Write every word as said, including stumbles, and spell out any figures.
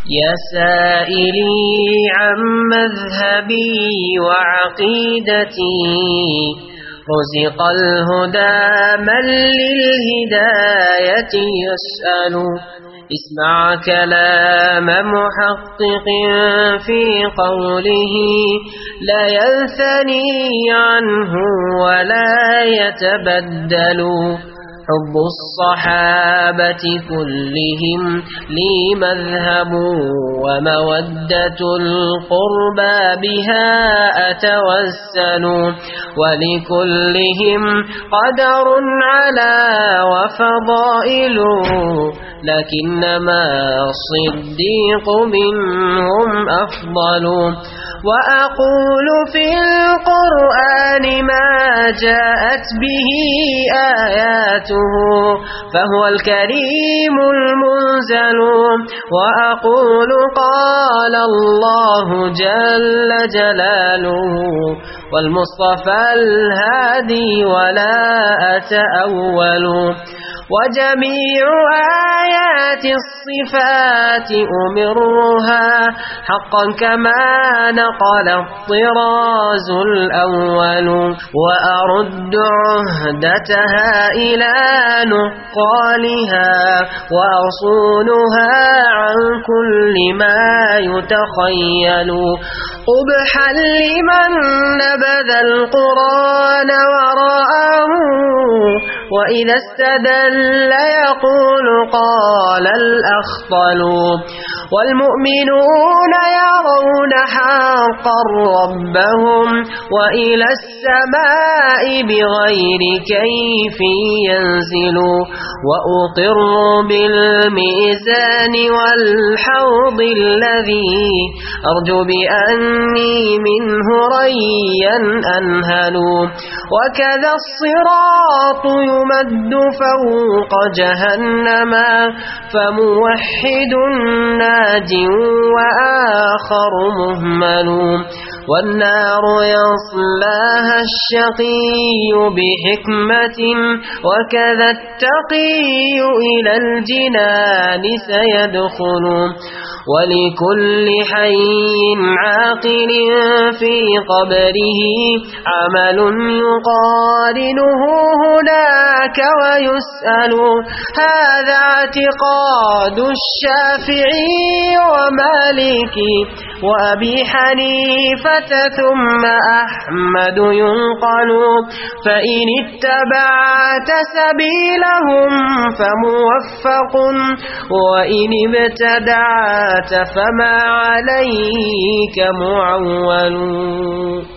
يا سائلي عن مذهبي وعقيدتي رزق الهدى من للهداية يسأل. اسمع كلام محقق في قوله لا ينثني عنه ولا يتبدل. حب الصحابة كلهم لي مذهب ومودة القربى بها أتوسل. ولكلهم قدر على وفضائل لكنما الصديق منهم أفضل. وأقول في القرآن ما جاءت به آياته فهو الكريم المنزل. وأقول قال الله جل جلاله والمصطفى الهادي ولا أتأول. وجميع آيات الصفات أمرها حقا كما نقل الطراز الأول. وأرد عهدتها إلى نقالها وأصونها عن كل ما يتخيل. قبحا لمن نبذ القرآن وراءه وإذا استدل يقول قال الأخطل. والمؤمنون يرون حقا ربهم وإلى السماء بغير كيف ينزل. وأقر بالميزان والحوض الذي أرجو بأني منه ريا أنهل. وكذا الصراط يمد فوق جهنم فموحد ناج وآخر مهمل. والنار يصلاها الشقي بحكمة وكذا التقي إلى الجنان سيدخل. ولكل حي عاقل في قبره عمل يقارنه هناك ويسأل. هذا اعتقاد الشافعي ومالك وأبي حنيفة ثم أحمد ينقل. فإن اتبعت سبيلهم فموفق وإن ابتدعت فما عليك معول.